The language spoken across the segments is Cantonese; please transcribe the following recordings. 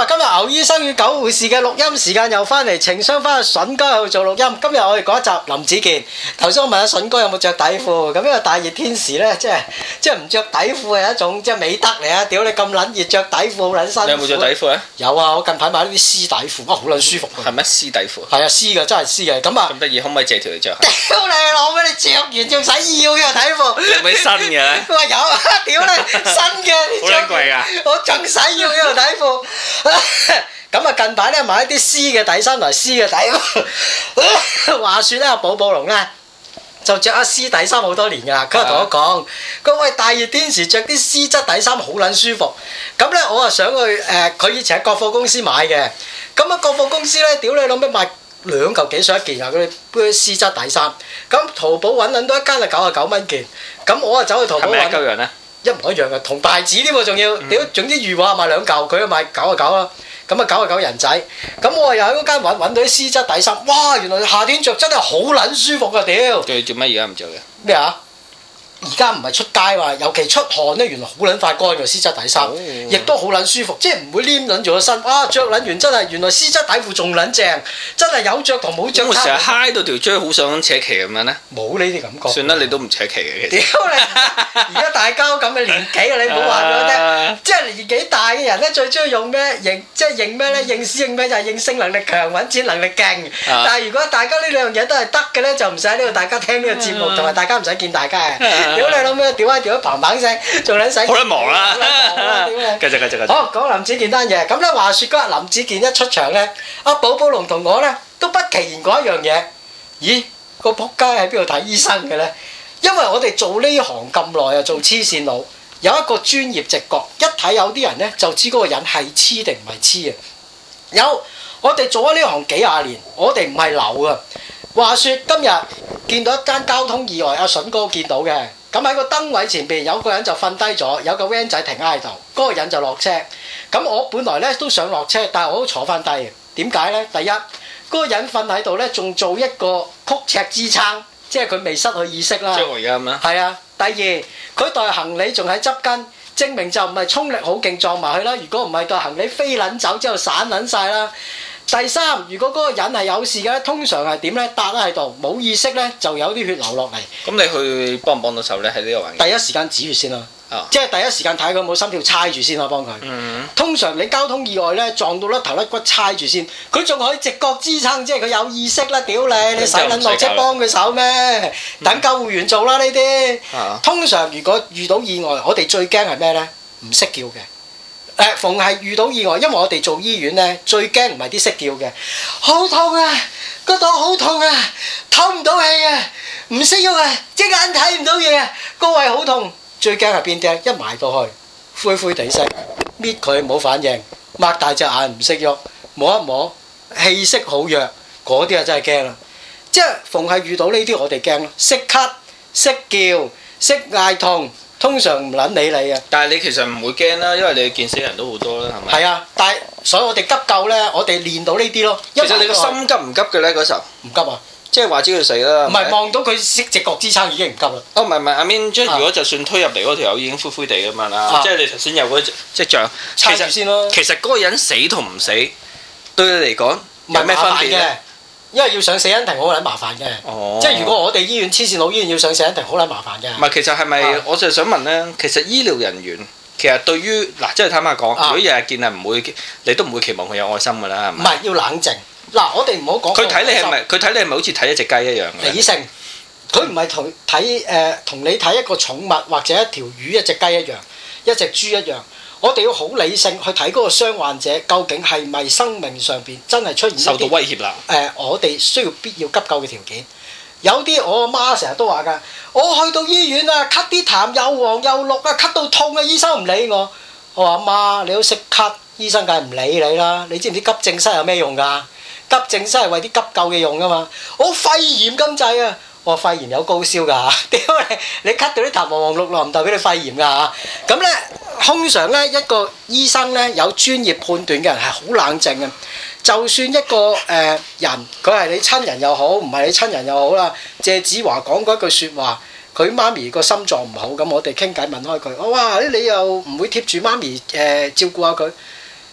啊！今日牛醫生與狗護士嘅錄音時間又翻嚟，情商翻去筍哥去做錄音。今日我哋講一集林子健。頭先我問阿筍哥有冇着底褲，咁因為大熱天時咧，即係唔着底褲係一種即係美德嚟啊！屌你咁撚熱着底褲好撚辛苦。 你有冇着底褲啊？ 有啊！我近排買啲絲底褲，哇好撚舒服啊！ 係咩絲底褲？ 係啊，絲嘅真係絲嘅。咁啊， 咁得意，可唔可以借條嚟着下？ 屌你老味！你着完仲使要嘅底褲？ 有冇新嘅？ 佢話有啊！屌你新嘅， 好撚貴㗎！ 我仲使要呢條底褲。咁啊，近排咧買一啲絲嘅底衫同埋絲嘅底褲。話説咧，阿寶寶龍咧就着阿絲底衫好多年㗎啦。佢就同我講：佢喂大熱天時着啲絲質底衫好撚舒服。咁咧我啊想去佢以前喺國貨公司買嘅。咁啊國貨公司咧，屌你老味賣2嚿幾水一件啊！嗰啲絲質底衫。咁淘寶揾到一間係99蚊件。咁我啊走去淘寶揾。係咪一嚿樣咧？一模一樣嘅，同牌子添喎，仲要屌，總之預話賣2嚿，佢賣99啦。咁啊99人仔，咁我又喺嗰間揾到啲絲質底衫，哇！原來夏天着真係好撚舒服啊！屌， 做乜而家唔着嘅？ 咩啊？而家唔係出街嘛，尤其出汗咧，原來好撚快乾嘅絲質底衫，亦都好撚舒服，即係唔會黏撚住個身。哇！着撚完真係，原來絲質底褲仲撚正，真係有着同冇着。 我成日揩到條椎好想扯旗咁樣咧。冇呢啲感覺。 算啦，你都唔扯旗嘅。 屌你！而家大家咁嘅年紀啊，你唔好話俾我聽。即係年紀大嘅人咧，最中意用咩認？即係認咩咧？認屎認咩？就係認性能力強、揾錢能力勁。但係如果大家呢兩樣嘢都係得嘅咧，就唔使呢度大家聽呢個節目，同埋大家唔使見大家嘅。屌你老味，屌一砰砰聲，仲撚使？ 好撚忙啦！繼續。 好，講林子健單嘢。咁咧話説嗰日林子健一出場咧，阿寶寶龍同我咧都不其然講一樣嘢。咦？個仆街喺邊度睇醫生嘅咧？因為我哋做呢行咁耐啊，做黐線佬，有一個專業直覺，一睇有啲人咧就知嗰個人係黐定唔係黐啊。有我哋做咗呢行幾廿年，我哋唔係流啊。話説今日見到一間交通意外，阿筍哥見到嘅。咁喺個燈位前邊有個人就瞓低咗，有個 van 仔停喺度，嗰個人就落車。咁我本來咧都想落車，但係我都坐翻低嘅。點解咧？第一，嗰個人瞓喺度咧，仲做一個曲尺支撐，即係佢未失去意識啦。 即係我而家咁啦。係啊。第二，佢袋行李仲喺側跟，證明就唔係衝力好勁撞埋去啦。如果唔係袋行李飛撚走之後散撚晒啦。第三，如果嗰個人係有事嘅咧，通常係點咧？搭喺度冇意識咧，就有啲血流落嚟。 咁你去幫唔幫到手咧？喺呢個環境。 第一時間止血先啦。即係第一時間睇佢有冇心跳，猜住先啦，幫佢。通常你交通意外咧撞到甩頭甩骨，猜住先。佢仲可以直覺支撐，即係佢有意識啦。屌你使撚落車幫佢手咩？等救護員做啦呢啲。通常如果遇到意外，我哋最驚係咩咧？唔識叫嘅。逢係遇到意外，因為我哋做醫院咧，最驚唔係啲識叫嘅，好痛啊，個肚好痛啊，唞唔到氣啊，唔識喐啊，隻眼睇唔到嘢啊，個胃好痛。最驚係邊啲？一埋到去，灰灰地色，搣佢冇反應，擘大隻眼唔識喐，摸一摸，氣息好弱，嗰啲啊真係驚啦。即係逢係遇到呢啲，我哋驚咯，識咳、識叫、識嗌痛。通常唔撚理你啊！ 但係你其實唔會驚啦，因為你見死人都好多啦，係咪？ 係啊，但係所以我哋急救咧，我哋練到呢啲咯。 其實你個心急唔急嘅咧嗰時候？ 唔急啊！ 即係話知佢死啦。 唔係望到佢識直覺支撐已經唔急啦。 哦，唔係阿 Min，即係如果就算推入嚟嗰條友已經灰灰地咁樣啦，即係你頭先有嗰跡象， 猜住先咯。 其實嗰個人死同唔死對你嚟講有咩分別咧？ 因為要上死因庭好撚麻煩嘅，即係如果我哋醫院黐線佬醫院要上死因庭好撚麻煩嘅。 唔係，其實係咪？我就係想問咧，其實醫療人員其實對於嗱，即係坦白講，如果日日見係唔會，你都唔會期望佢有愛心㗎啦，係咪？ 唔係要冷靜。嗱，我哋唔好講。佢睇你係咪好似睇一隻雞一樣？ 理性，佢唔係同你睇一個寵物或者一條魚、一隻雞一樣，一隻豬一樣。我哋要好理性去睇嗰個傷患者究竟係咪生命上邊真係出現受到威脅啦？ 我哋需要必要急救嘅條件。有啲我阿媽成日都話㗎，我去到醫院啊，咳啲痰又黃又綠啊，咳到痛啊，醫生唔理我。我話阿媽，你都識咳，醫生梗係唔理你啦。你知唔知急症室有咩用㗎？急症室係為啲急救嘅用㗎嘛。我肺炎咁滯啊！我肺炎有高燒㗎嚇，屌你咳到啲痰黃黃綠綠唔代表你肺炎㗎嚇。咁咧，通常咧一個醫生咧有專業判斷嘅人係好冷靜嘅。就算一個人佢係你親人又好，唔係你親人又好啦。謝子華講過一句説話，佢媽咪個心臟唔好，咁我哋傾偈問開佢，哇！你又唔會貼住媽咪照顧下佢？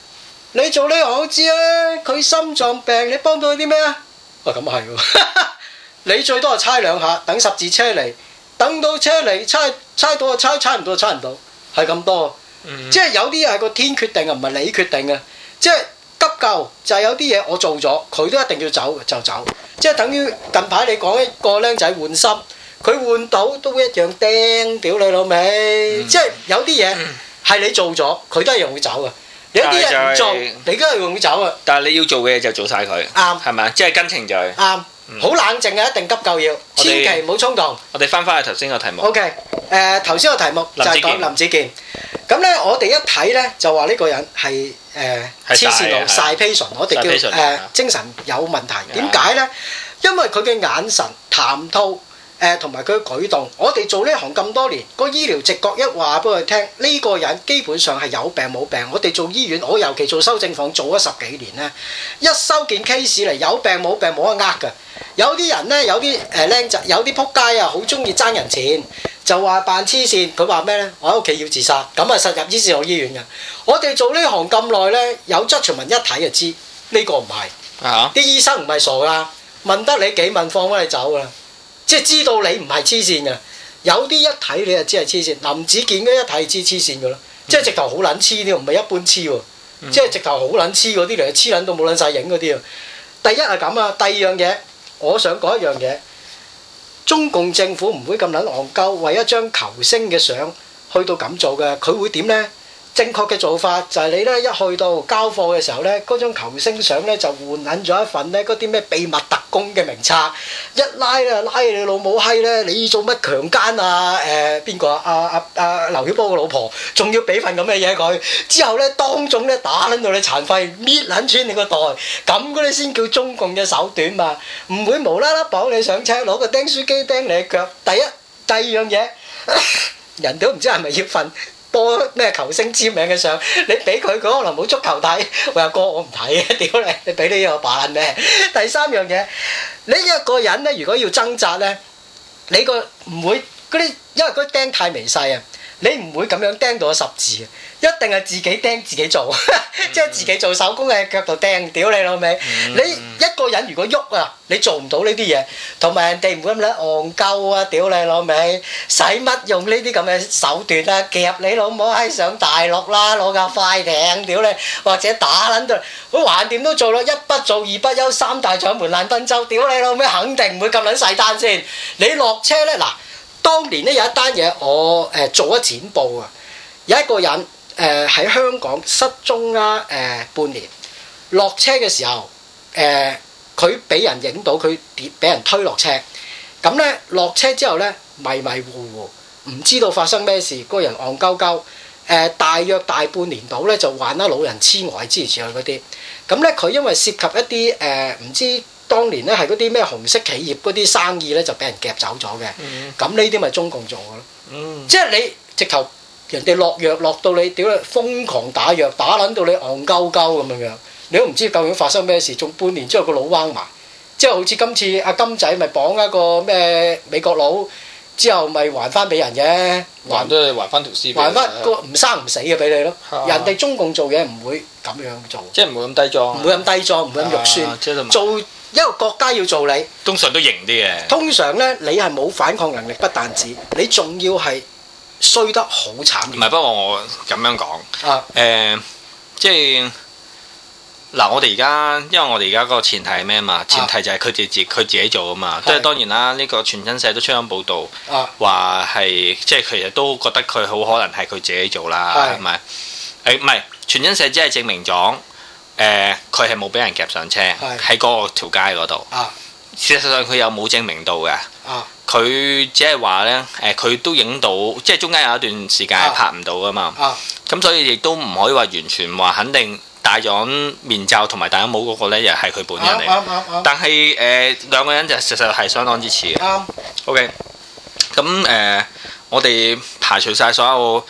你做呢行都知啦，佢心臟病，你幫到佢啲咩啊？咁係喎，你最多係猜2下，等10字車嚟，等到車嚟猜到就猜唔到就猜唔到，係咁多。即係有啲嘢係個天決定啊，唔係你決定嘅。即係急救就係有啲嘢我做咗，佢都一定要走就走。即係等於近排你講一個僆仔換心，佢換到都一樣釘，屌你老味！即係有啲嘢係你做咗，佢都一樣會走嘅。有啲嘢唔做，你都係會走啊。 但係你要做嘅嘢就做晒佢，啱係咪？即係跟程序。啱。 好冷靜啊！一定急救要，千祈唔好衝動。 我哋翻去頭先個題目。 OK， 頭先個題目就係講林子健。咁咧，我哋一睇咧就話呢個人係黐線佬晒 patient，我哋叫精神有問題。點解咧？因為佢嘅眼神、談吐同埋佢嘅舉動，我哋做呢行咁多年，個醫療直覺一話俾佢聽，呢個人基本上係有病冇病。我哋做醫院，我尤其做修正房做咗10幾年咧，一收件 case 嚟有病冇病冇得㗎。有啲人咧，有啲僆仔，有啲仆街啊，好中意爭人錢，就話扮黐線。佢話咩咧？我喺屋企要自殺，咁啊實入醫療醫院嘅。我哋做呢行咁耐咧，有質傳聞一睇就知呢個唔係。啲醫生唔係傻㗎，問得你幾問放翻你走㗎啦。即係知道你唔係黐線嘅，有啲一睇你就知係黐線。林子健嗰一睇知黐線㗎啦，即係直頭好撚黐啲，唔係一般黐喎，即係直頭好撚黐嗰啲嚟，黐撚到冇撚晒影嗰啲啊。第一係咁啊，第二樣嘢。我想講一樣嘢，中共政府唔會咁撚戇鳩，為一張球星嘅相去到咁做嘅，佢會點呢？正確嘅做法就係你咧一去到交貨嘅時候咧，嗰張球星相咧就換撚咗一份咧嗰啲咩秘密特工嘅名冊，一拉啦拉你老母閪咧，你做乜強姦啊？邊個啊？劉曉波個老婆，仲要俾份咁嘅嘢佢，之後咧當眾咧打撚到你殘廢，搣撚穿你個袋，咁嗰啲先叫中共嘅手段嘛，唔會無啦啦綁你上車攞個釘書機釘你腳。第二樣嘢，人都唔知係咪要份播咩球星簽名嘅相，你俾佢可能冇足球睇，喂阿哥我唔睇啊！屌你俾呢個把撚咩？第三樣嘢，你一個人咧，如果要掙扎咧，你個唔會嗰啲，因為嗰啲釘太微細啊，你唔會咁樣釘到10字嘅，一定係自己釘自己做，即係自己做手工喺腳度釘，屌你老味！你一個人如果喐啊，你做唔到呢啲嘢，同埋人哋唔會咁撚戇鳩啊！屌你老味，使乜用呢啲咁嘅手段啊？夾你老母閪上大陸啦，攞架快艇，屌你，或者打撚到，佢橫掂都做咯，一不做二不休，三大搶門爛賓州，屌你老味，肯定唔會咁撚細單先。你落車咧嗱。當年咧有一單嘢，我做咗剪報啊！有一個人喺香港失蹤啦半年，落車嘅時候佢俾人影到佢俾人推落車，咁咧落車之後咧迷迷糊糊，唔知道發生咩事，嗰個人戇鳩鳩大約大半年度咧就患咗老人痴呆之類嗰啲，咁咧佢因為涉及一啲唔知。當年咧係嗰啲咩紅色企業嗰啲生意咧就俾人夾走咗嘅，咁呢啲咪中共做嘅咯，即係你直頭人哋落藥落到你屌你瘋狂打藥打撚到你戇鳩鳩咁樣，你都唔知究竟發生咩事，仲半年之後個腦彎埋，即係好似今次阿金仔咪綁一個咩美國佬，之後咪還翻俾人嘅， 還都係還翻條屍， 還翻個唔生唔死嘅俾你咯，人哋中共做嘢唔會咁樣做， 即係唔會咁低裝， 唔會咁低裝，唔會咁肉酸，做。一個國家要做你， 通常都型啲嘅。通常咧，你係冇反抗能力，不但止，你仲要係衰得好慘。唔係，不過我咁樣講，即係嗱，我哋而家，因為我哋而家嗰個前提係咩嘛？前提就係佢自己做啊嘛。即係當然啦，呢個傳真社都出咗報道，話係即係其實都覺得佢好可能係佢自己做啦，係咪？唔係傳真社只係證明咗。佢係冇俾人夾上車，喺嗰條街嗰度。事實上佢又冇證明到嘅。佢只係話呢，佢都影到，即係中間有一段時間係拍唔到噶嘛。咁所以亦都唔可以話完全話肯定戴咗面罩同埋戴咗帽嗰個呢，又係佢本人嚟。但係兩個人就實實係相當之似嘅。OK，咁我哋排除晒所有。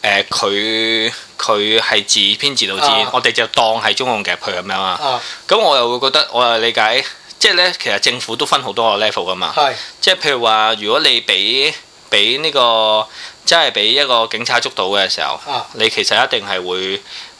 佢係自編自導自演，我哋就當係中共夾佢咁樣啊。咁我又會覺得，我又理解，即係咧，其實政府都分好多個 level 噶嘛。即係譬如話，如果你俾呢個，即係俾一個警察捉到嘅時候，你其實一定係會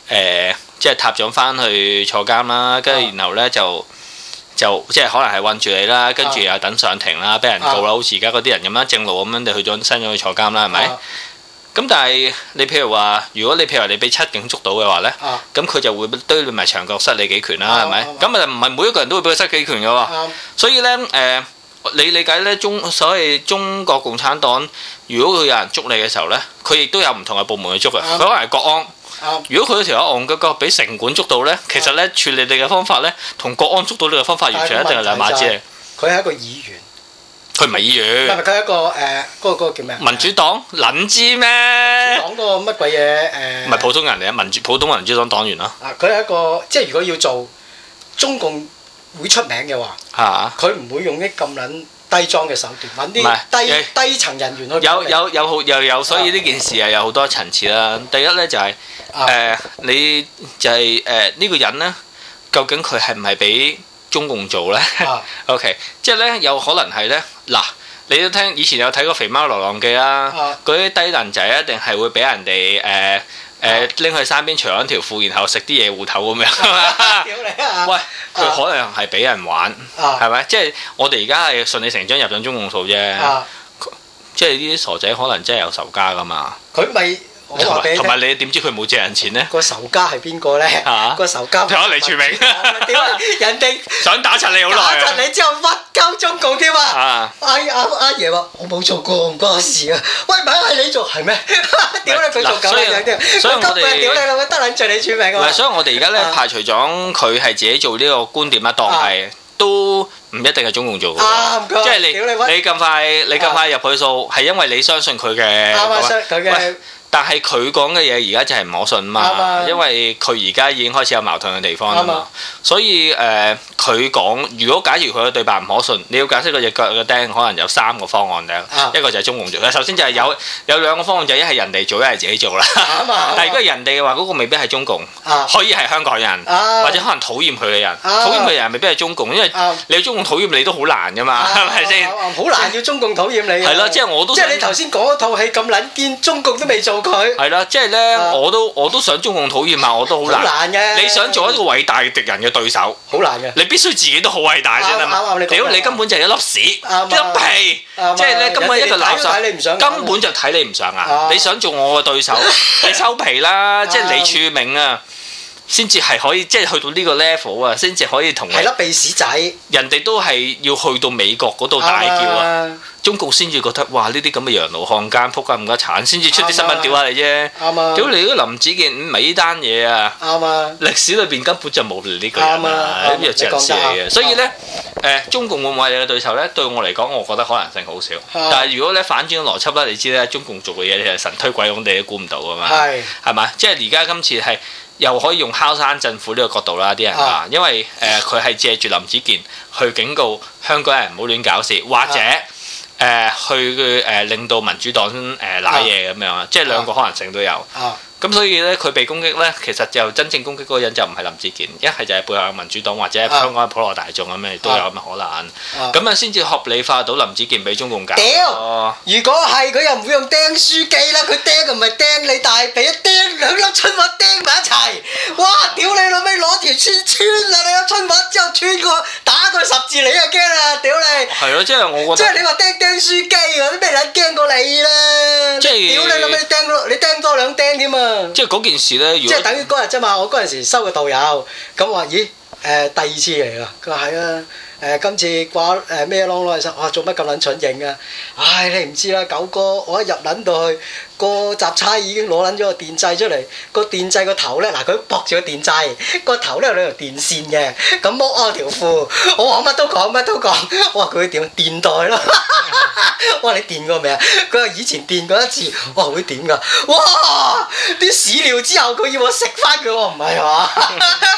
即係踏咗翻去坐監啦，跟住然後咧就即係可能係韞住你啦，跟住又等上庭啦，俾人告啦，好似而家嗰啲人咁樣正路咁樣，你去咗伸咗去坐監啦，係咪？咁但係你譬如話，如果你譬如話你俾七警捉到嘅話咧，咁佢就會對你咪長腳失你幾拳啦，係咪？咁啊唔係每一個人都會俾佢失幾拳嘅喎，所以咧你理解咧所謂中國共產黨，如果佢有人捉你嘅時候咧，佢亦都有唔同嘅部門去捉嘅，佢可能係國安。如果佢嗰條友戇居居俾城管捉到咧，其實咧處理你嘅方法咧，同國安捉到你嘅方法完全一定係兩碼子嚟。 佢係一個議員。 佢唔係議員， 唔係佢係一個嗰個叫咩啊？ 民主黨撚知咩？ 民主黨嗰個乜鬼嘢唔係普通人嚟啊！普通民主黨黨員咯。 佢係一個即係如果要做中共會出名嘅話，佢唔會用啲咁撚低裝嘅手段，揾啲低層人員去。 有，所以呢件事係有好多層次啦。第一咧就係你就係呢個人咧，究竟佢係唔係俾中共做咧？OK， 即係咧有可能係咧嗱，你都聽以前有睇過《肥貓流浪記》啦，嗰啲低能仔一定係會俾人哋拎去山邊除咗條褲，然後食啲嘢芋頭咁樣。喂，佢可能係俾人玩，係咪？即係我哋而家係順理成章入咗中共數啫。即係呢啲傻仔可能真係有仇家噶嘛。佢咪同埋你點知佢冇借人錢咧？個仇家係邊個咧？個仇家睇下黎柱銘。屌人哋想打柒你好耐打柒你之後屈鳩中共添啊！阿爺話：我冇做過，唔關我事啊！喂，咪係你做係咩？屌你佢做狗樣添！所以我哋屌你老味得撚罪李柱銘啊！所以我哋而家咧排除咗佢係自己做呢個觀點啦，當係都唔一定係中共做嘅。即係你咁快入去數，係因為你相信佢嘅。佢嘅。但係佢講嘅嘢而家就係唔可信嘛，因為佢而家已經開始有矛盾嘅地方啦嘛，所以佢講，如果假如佢嘅對白唔可信，你要解釋嗰隻腳嘅釘，可能有3個方案嘅，一個就係中共做，首先就係有2個方案，就一係人哋做，一係自己做啦。但係如果係人哋嘅話，嗰個未必係中共，可以係香港人，或者可能討厭佢嘅人，討厭佢嘅人未必係中共，因為你中共討厭你都好難噶嘛，係咪先？好難要中共討厭你。係咯，即係我都。即係你頭先講嗰套戲咁撚堅，中共都未做。係啦，即係咧，我都想中共討厭下，我都好難嘅。你想做一個偉大嘅敵人嘅對手，好難嘅。你必須自己都好偉大先得嘛。屌你根本就係一粒屎，一粒屁，即係咧根本一個垃圾，根本就睇你唔上眼。你想做我嘅對手，你收皮啦！即係李柱銘啊，先至係可以，即係去到呢個 level 啊，先至可以同。係粒鼻屎仔。人哋都係要去到美國嗰度大叫啊！中共先至覺得哇！呢啲咁嘅洋奴漢奸仆街咁鬼慘，先至出啲新聞屌下你啫。啱啊！屌你嗰林子健唔係呢單嘢啊！啱啊！歷史裏邊根本就冇呢個人啊！呢啲係人事嚟嘅。所以咧，中共會唔會係你嘅對手咧？對我嚟講，我覺得可能性好少。但係如果咧反轉邏輯啦，你知咧，中共做嘅嘢你係神推鬼擁，你都估唔到㗎嘛。係咪？即係而家今次係又可以用敲山震虎呢個角度啦，啲人話，因為佢係借住林子健去警告香港人唔好亂搞事，或者。去令到民主黨賴嘢咁樣，即係兩個可能性都有。咁所以咧，佢被攻擊咧，其實就真正攻擊嗰個人就唔係林志健，一係就係背後嘅民主黨或者香港嘅普羅大眾咁樣，都有咁嘅可能。咁啊，先至合理化到林志健俾中共搞。屌！如果係佢又唔會用釘書機啦，佢釘嘅唔係釘你大髀，釘兩粒春襪釘埋一齊。哇！屌你老味攞條穿啦，你個春襪之後穿過打個十字你就驚啦！屌你！係咯，即係我覺得。即係你話釘書機嗰啲咩人驚過你啦？即係屌你老味你釘多2釘添啊！即係嗰件事咧，即係等於嗰日啫嘛。我嗰陣時收個導遊，咁話咦第2次嚟啦。佢話係啊，今次掛咩啷啷其實哇做乜咁撚蠢型啊？唉，你唔知啦，九哥，我一入撚到去，個雜差已經攞撚咗個電掣出嚟，個電掣個頭咧，嗱佢駁住個電掣，個頭咧有2條電線嘅，咁剝開條褲，我話乜都講，我話佢會點電袋咯。我話你電過未啊？佢話以前電過1次，我話會點㗎？哇！啲屎尿之後佢要我食翻佢，我唔係嘛？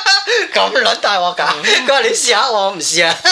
咁撚大鑊㗎！佢話你試下我唔試啊！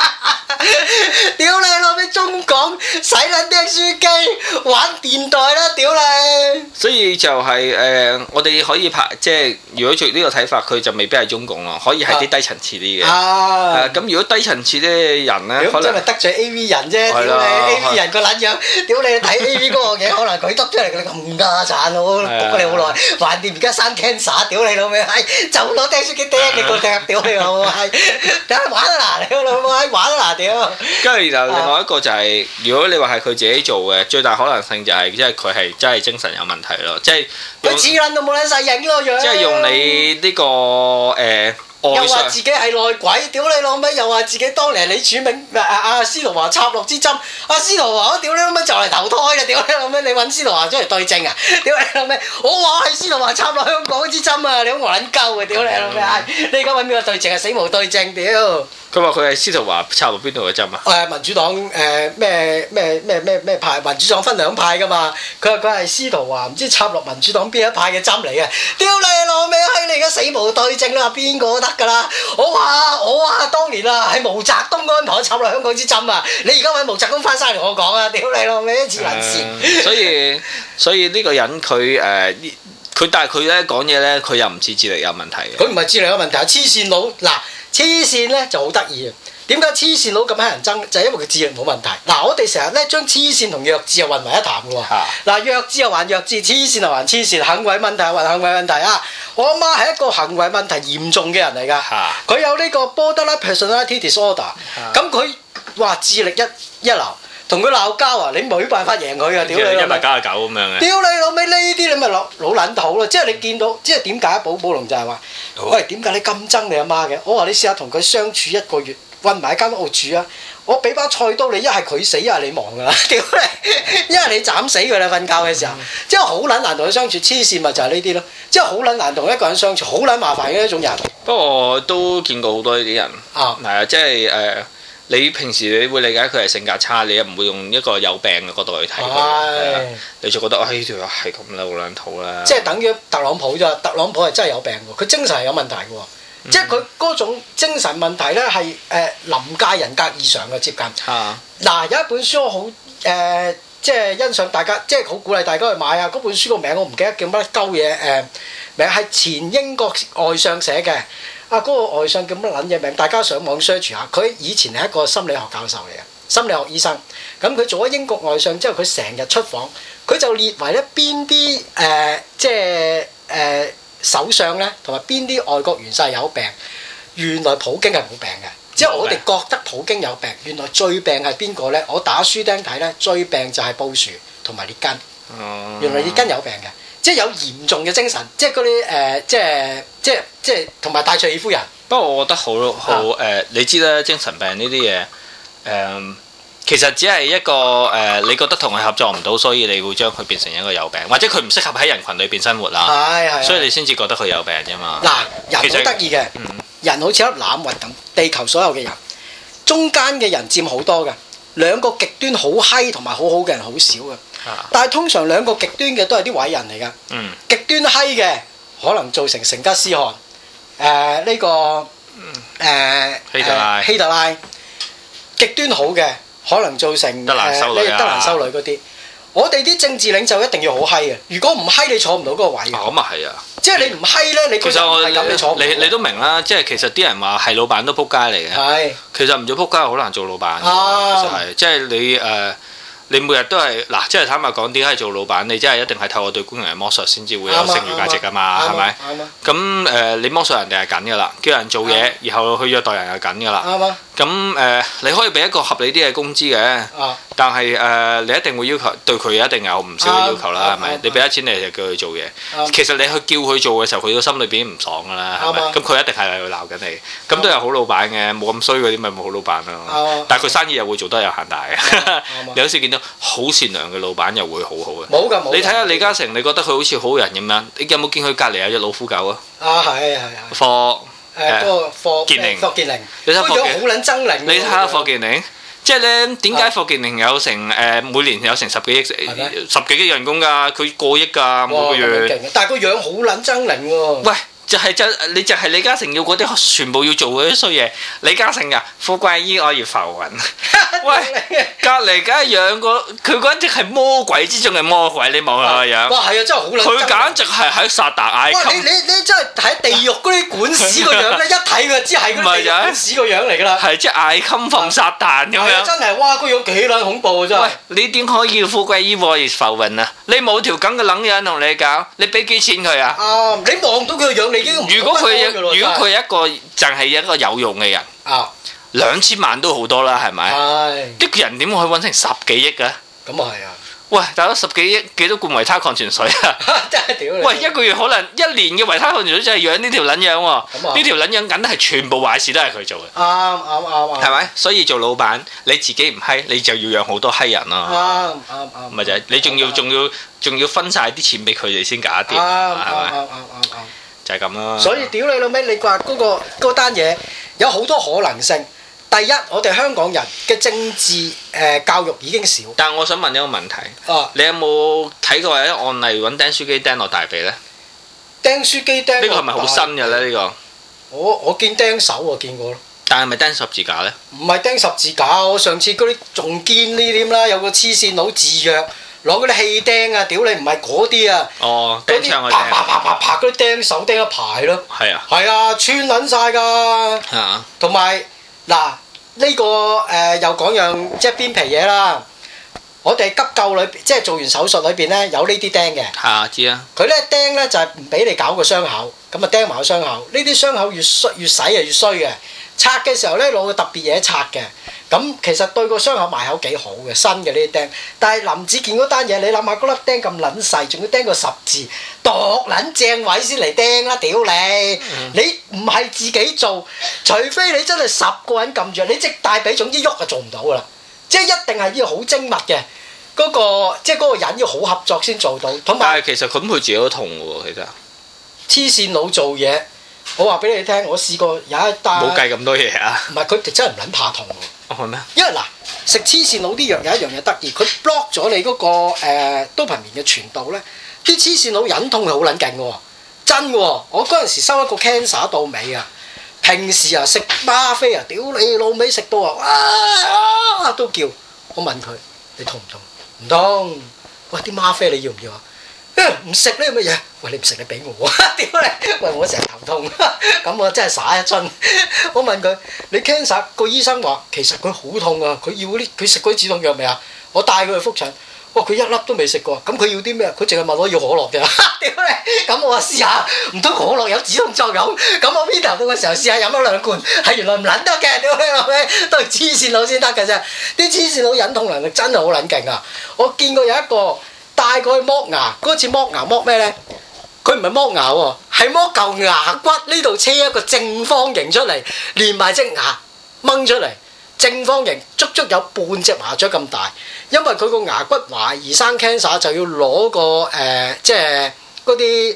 屌你老味中港使撚釘書機玩電代啦！屌你！ 所以就係我哋可以即係如果做呢個睇法，佢就未必係中共咯，可以係啲低層次啲嘅。咁如果低層次啲人咧，可能真係得罪 A.V. 人啫。屌你 A.V. 人個撚樣，屌你睇 A.V. 嗰個嘢，可能佢得出嚟佢咁家產喎，焗你好耐。橫掂而家生 cancer，屌你老味閪，就攞釘書機釘你個腳，屌你老味閪，等下玩啊嗱，你個老味閪玩啊嗱，屌！ 跟住就另外一個就係，如果你話係佢自己做嘅，最大可能性就係，即係佢係真係精神有問題咯，即係佢似撚到冇撚晒影個樣。 即係用你呢個又話自己係內鬼，屌你老味！又話自己當年李柱銘阿司徒華插落支針，阿司徒華屌你老味就嚟投胎啦！屌你老味，你揾司徒華出嚟對證啊！屌你老味，我話係司徒華插落香港支針啊！你好戇撚鳩啊！屌你老味，你而家揾邊個對證啊？死無對證屌！ 佢話佢係司徒華插落邊度嘅針啊？ 民主黨咩派？民主黨分兩派噶嘛？佢話佢係司徒華，唔知插落民主黨邊一派嘅針嚟嘅。屌你老味閪！你而家死無對證啦，邊個得㗎啦？我話當年啊，係毛澤東安排插落香港支針啊！你而家揾毛澤東翻晒嚟我講啊！屌你老味，黐撚線！ 所以呢個人佢但係佢咧講嘢咧，佢又唔似智力有問題嘅。 佢唔係智力有問題，係黐線佬嗱。黐線咧就好得意啊！點解黐線佬咁乞人憎？就係因為佢智力冇問題。嗱，我哋成日咧將黐線同弱智又混為一談嘅喎。嗱，弱智又還弱智，黐線又還黐線，行為問題又還行為問題啊！我阿媽係一個行為問題嚴重嘅人嚟㗎。佢有呢個 borderline personality disorder。咁佢話智力一流，同佢鬧交啊！你冇辦法贏佢啊！屌你老味 ，199咁樣嘅。 屌你老味呢啲你咪老撚土咯！即係你見到，即係點解寶寶龍就係話：喂，點解你咁憎你阿媽嘅？我話你試下同佢相處1個月，韞埋喺間屋度住啊！我俾把菜刀你，一係佢死，一係你亡㗎啦！屌你，一係你斬死佢啦！瞓覺嘅時候，即係好撚難同佢相處。黐線咪就係呢啲咯，即係好撚難同一個人相處，好撚麻煩嘅一種人。 不過都見過好多呢啲人。係啊，即係你平時你會理解佢係性格差，你又唔會用一個有病嘅角度去睇佢，你就覺得呢條友係咁啦，好撚土啦。 即係等於特朗普咋？特朗普係真係有病喎，佢精神係有問題嘅喎。即係佢嗰種精神問題咧係臨界人格異常嘅接近。嗱，有一本書我好即係欣賞大家，即係好鼓勵大家去買啊！嗰本書個名我唔記得叫乜鳩嘢名係前英國外相寫嘅。嗰個外相叫乜撚嘢名？大家上網 search 下。佢以前係一個心理學教授嚟嘅，心理學醫生。咁佢做咗英國外相之後，佢成日出訪，佢就列為咧邊啲即係首相咧，同埋邊啲外國元帥有病。原來普京係冇病嘅，即係我哋覺得普京有病，原來最病係邊個咧？我打書釘睇咧，最病就係布殊同埋列根。原來列根有病嘅。即係有嚴重嘅精神，即係嗰啲即係同埋戴卓爾夫人。 不過我覺得好你知啦，精神病呢啲嘢其實只係一個你覺得同佢合作唔到，所以你會將佢變成一個有病，或者佢唔適合喺人群裏邊生活啦。係所以你先至覺得佢有病啫嘛。 嗱，人好得意嘅，人好似一粒欖核咁，地球所有嘅人，中間嘅人佔好多嘅，兩個極端好閪同埋好好嘅人好少嘅。但係通常兩個極端嘅都係啲偉人嚟㗎。極端閪嘅可能造成成吉思汗，呢個希特拉。極端好嘅可能造成德蘭修女嗰啲。我哋啲政治領袖一定要好閪嘅，如果唔閪你坐唔到嗰個位嘅。咁啊係啊！即係你唔閪咧，你其實係咁，你坐唔到。 你都明啦，即係其實啲人話係老闆都撲街嚟嘅。係。其實唔做撲街好難做老闆。其實係，即係你每日都係嗱，即係坦白講，點解做老闆？你真係一定係透過對工人嘅剝削先至會有剩餘價值㗎嘛，係咪？咁你剝削人哋係緊㗎啦，叫人做嘢，然後去虐待人係緊㗎啦。咁你可以俾一個合理啲嘅工資嘅，但係你一定會要求對佢一定有唔少嘅要求啦，係咪？你俾咗錢你就叫佢做嘢，其實你去叫佢做嘅時候，佢個心裏邊唔爽㗎啦，係咪？咁佢一定係鬧緊你，咁都有好老闆嘅，冇咁衰嗰啲咪冇好老闆咯。但係佢生意又會做得有限大嘅，你好似見到好善良嘅老闆又會好好嘅。冇㗎，冇。你睇下李嘉誠，你覺得佢好似好人咁樣？你有冇見佢隔離有隻老虎狗啊？係。霍建寧，你睇霍建寧好撚猙獰。你睇下霍建寧，即係咧點解霍建寧有成每年有成10幾億人工㗎？佢過億㗎每個月。但係個樣好撚猙獰喎。喂！ 你就係李嘉誠要嗰啲全部要做嗰啲衰嘢。李嘉誠啊，富貴衣我要浮雲。喂，隔離梗係養個佢嗰隻係魔鬼之中嘅魔鬼，你望下個樣。 哇，係啊，真係好撚。 佢簡直係喺撒旦埃及。 你真係睇地獄嗰啲管事個樣咧，一睇佢就知係嗰啲地獄管事個樣嚟㗎啦。 係即係埃及奉撒旦咁樣。 真係哇！個樣幾撚恐怖啊真係。 喂，你點可以富貴衣我要浮雲啊？你冇條咁嘅撚樣同你搞，你俾幾錢佢啊？ 你望到佢個樣，你已經如果佢係一個淨係一個有用嘅人，2000萬都好多啦，係咪？一個人點可以揾成10幾億啊？ 咁啊係啊！ 喂，大佬10幾億幾多罐維他礦泉水啊？ 真係屌你！ 喂，一個月可能1年嘅維他礦泉水就係養呢條撚樣喎。呢條撚樣梗係全部壞事都係佢做嘅。啱。係咪？所以做老闆你自己唔閪，你就要養好多閪人咯。啱。咪就係你仲要分晒啲錢俾佢哋先搞得掂，係咪？就係咁咯。 所以屌你老味，你話嗰單嘢有好多可能性。第一，我哋香港人嘅政治教育已經少。 但係我想問一個問題，你有冇睇過一啲案例揾釘書機釘落大髀呢？ 釘書機釘呢個係咪好新嘅咧？呢個我見釘手我見過咯。 但係咪釘十字架呢？ 唔係釘十字架，我上次嗰啲仲堅呢啲啦，有個黐線佬自虐攞嗰啲氣釘啊！屌你唔係嗰啲啊！ 釘槍嗰啲啪嗰啲釘手釘一排咯。係啊。係啊，穿撚晒㗎。同埋。嗱，呢個又講樣即係邊皮嘢啦。我哋急救裏即係做完手術裏邊咧有呢啲釘嘅。 知啊。佢咧釘咧就係唔俾你搞個傷口，咁啊釘埋個傷口。呢啲傷口越洗啊越衰嘅。拆嘅時候咧攞個特別嘢拆嘅。咁其實對個傷口埋口幾好嘅，新嘅呢啲釘。但係林子健嗰單嘢，你諗下嗰粒釘咁撚細，仲要釘個10字，度撚正位先嚟釘啦！屌你！你唔係自己做，除非你真係10個人撳住，你即大髀總之喐就做唔到噶啦。即係一定係要好精密嘅，即係嗰個人要好合作先做到。同埋， 但係其實佢自己都痛嘅喎， 其實。黐線佬做嘢，我話俾你聽，我試過有一單。冇計咁多嘢啊！ 唔係佢哋真係唔撚怕痛喎。 係咩？ 因為嗱，食黐線佬啲藥有一樣嘢得意，佢 block 咗你嗰個多巴胺嘅傳導咧，啲黐線佬忍痛係好撚勁嘅喎，真嘅喎！我嗰陣時收一個 cancer 到尾啊，平時啊食嗎啡啊，屌你老味食到啊都叫，我問佢你痛唔痛？唔痛。喂，啲嗎啡你要唔要啊？唔食呢咁嘅嘢，喂你唔食你俾我，屌你！喂我成日頭痛，咁我真係灑一樽。我問佢：你 cancer 個醫生話其實佢好痛啊，佢要嗰啲佢食嗰啲止痛藥未啊？我帶佢去覆診，哇佢一粒都未食過，咁佢要啲咩？佢淨係問我要可樂啫。屌你！咁我話試下，唔通可樂有止痛作用？咁我邊頭到嘅時候試下飲咗2罐，係原來唔撚得嘅，屌你老味，都係黐線佬先得嘅啫。啲黐線佬忍痛能力真係好撚勁啊！我見過有一個。帶佢去剝牙，嗰次剝牙剝咩呢？佢唔係剝牙喎，係剝嚿牙骨呢度車一個正方形出嚟，連埋隻牙掹出嚟，正方形足足有半隻麻雀咁大。因為佢個牙骨懷疑生 cancer，就要攞個即係嗰啲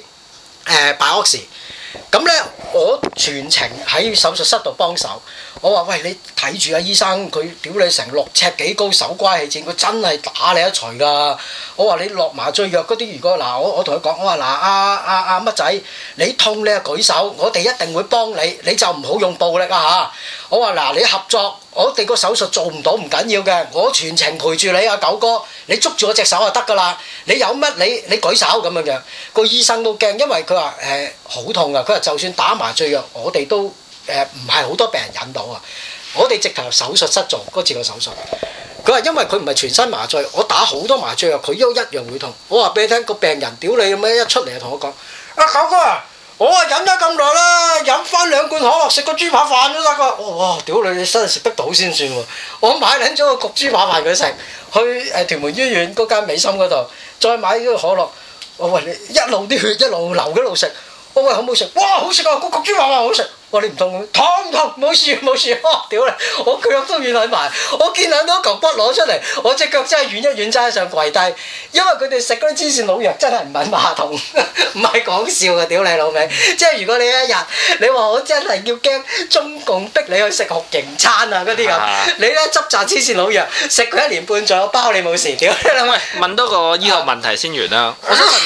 biopsy。咁呢，我全程喺手術室度幫手。我話喂，你睇住啊，醫生佢屌你成6尺幾高，手瓜氣戰，佢真係打你一錘㗎。我話你落麻醉藥嗰啲，如果嗱我同佢講，我話嗱阿乜仔，你痛你就舉手，我哋一定會幫你，你就唔好用暴力啊嚇。我話嗱你合作，我哋個手術做唔到唔緊要嘅，我全程陪住你啊九哥，你捉住我隻手就得㗎啦。你有乜你舉手咁樣樣，個醫生都驚，因為佢話好痛啊。佢話就算打麻醉藥，我哋都。唔係好多病人忍到啊！我哋直頭手術室做嗰次個手術，佢話因為佢唔係全身麻醉，我打好多麻醉藥，佢都一樣會痛。我話俾你聽，個病人屌你咁樣一出嚟就同我講：九哥啊，我啊忍咗咁耐啦，飲翻2罐可樂，食個豬扒飯都得㗎。哇！屌你真係食得到先算喎！我買撚咗個焗豬扒飯佢食，去屯門醫院嗰間美心嗰度，再買呢個可樂。我話你一路啲血一路流一路食。我話好唔好食？哇！好食啊！個焗豬扒飯好食。我話你唔痛唔痛？冇事冇事。屌你！我腳都軟撚埋，我見兩到嚿骨攞出嚟，我隻腳真係軟一軟，揸上跪低。因為佢哋食嗰啲黐線老藥真係唔係麻痛，唔係講笑嘅。屌你老味！即係如果你一日你話我真係要驚中共逼你去食酷刑餐啊嗰啲咁，你咧執紮黐線老藥食佢1年半載，我包你冇事。屌你老味！ 問多個醫學問題先完啦。我想問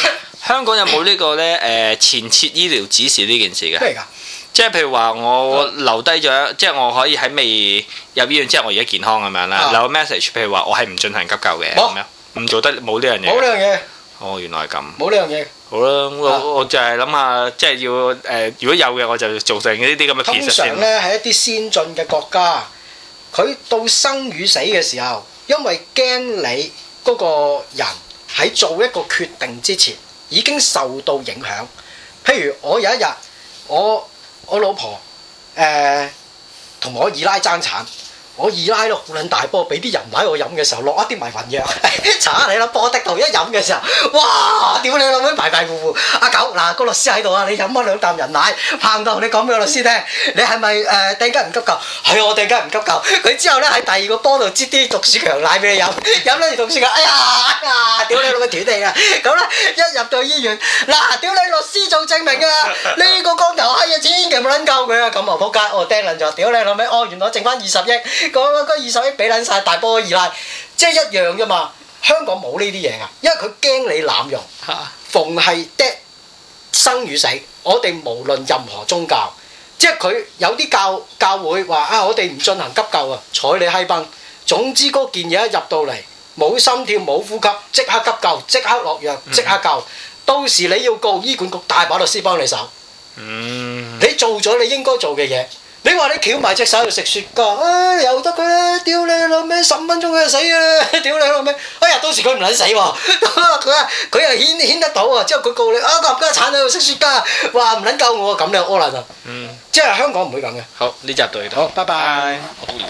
香港有冇呢個咧前設醫療指示呢件事嘅？ 咩嚟㗎？ 即係譬如話我留低咗，即係我可以喺未入醫院之後，我而家健康咁樣啦，留個 message，譬如話我係唔進行急救嘅，咁樣唔做得冇呢樣嘢。 冇呢樣嘢。 哦，原來係咁。 冇呢樣嘢。 好啦，我就係諗下，即係要如果有嘅我就做成呢啲咁嘅 piece 先。 通常咧係一啲先進嘅國家，佢到生與死嘅時候，因為驚你嗰個人喺做一個決定之前已經受到影響。譬如我有一日，我老婆同我二奶爭產，我二奶咯好撚大波，俾啲人奶我飲嘅時候落一啲迷魂藥，搽你啦波的度一飲嘅時候，哇！屌你老味迷迷糊糊，阿狗嗱個律師喺度啊，你飲咗2啖人奶，彭導你講俾個律師聽，你係咪突然間唔急救？係我突然間唔急救，佢之後咧喺第二個波度擠啲毒鼠強奶俾你飲，飲咗條毒鼠強，哎呀，屌你老味斷地啊！咁咧一入到醫院，嗱屌你律師做證明啊！呢個光頭閪啊，千祈唔好撚救佢啊！咁啊仆街，我釘撚咗，屌你老味，原來剩翻20億。嗰20億俾撚晒大波二奶，即係一樣啫嘛。香港冇呢啲嘢噶，因為佢驚你濫用。逢係的生與死，我哋無論任何宗教，即係佢有啲教會話啊，我哋唔進行急救啊，睬你閪崩。總之嗰件嘢一入到嚟，冇心跳冇呼吸，即刻急救，即刻落藥，即刻救。到時你要告醫管局，大把律師幫你手。你做咗你應該做嘅嘢。你話你翹埋隻手喺度食雪糕，由得佢啦！屌你老味，15分鐘佢就死啦！屌你老味，哎呀，到時佢唔撚死喎，佢又顯得到喎，之後佢告你啊，冚家鏟喺度食雪糕，話唔撚救我，咁你就屙爛啦。即係香港唔會咁嘅。 好，呢集到呢度。 好，拜拜。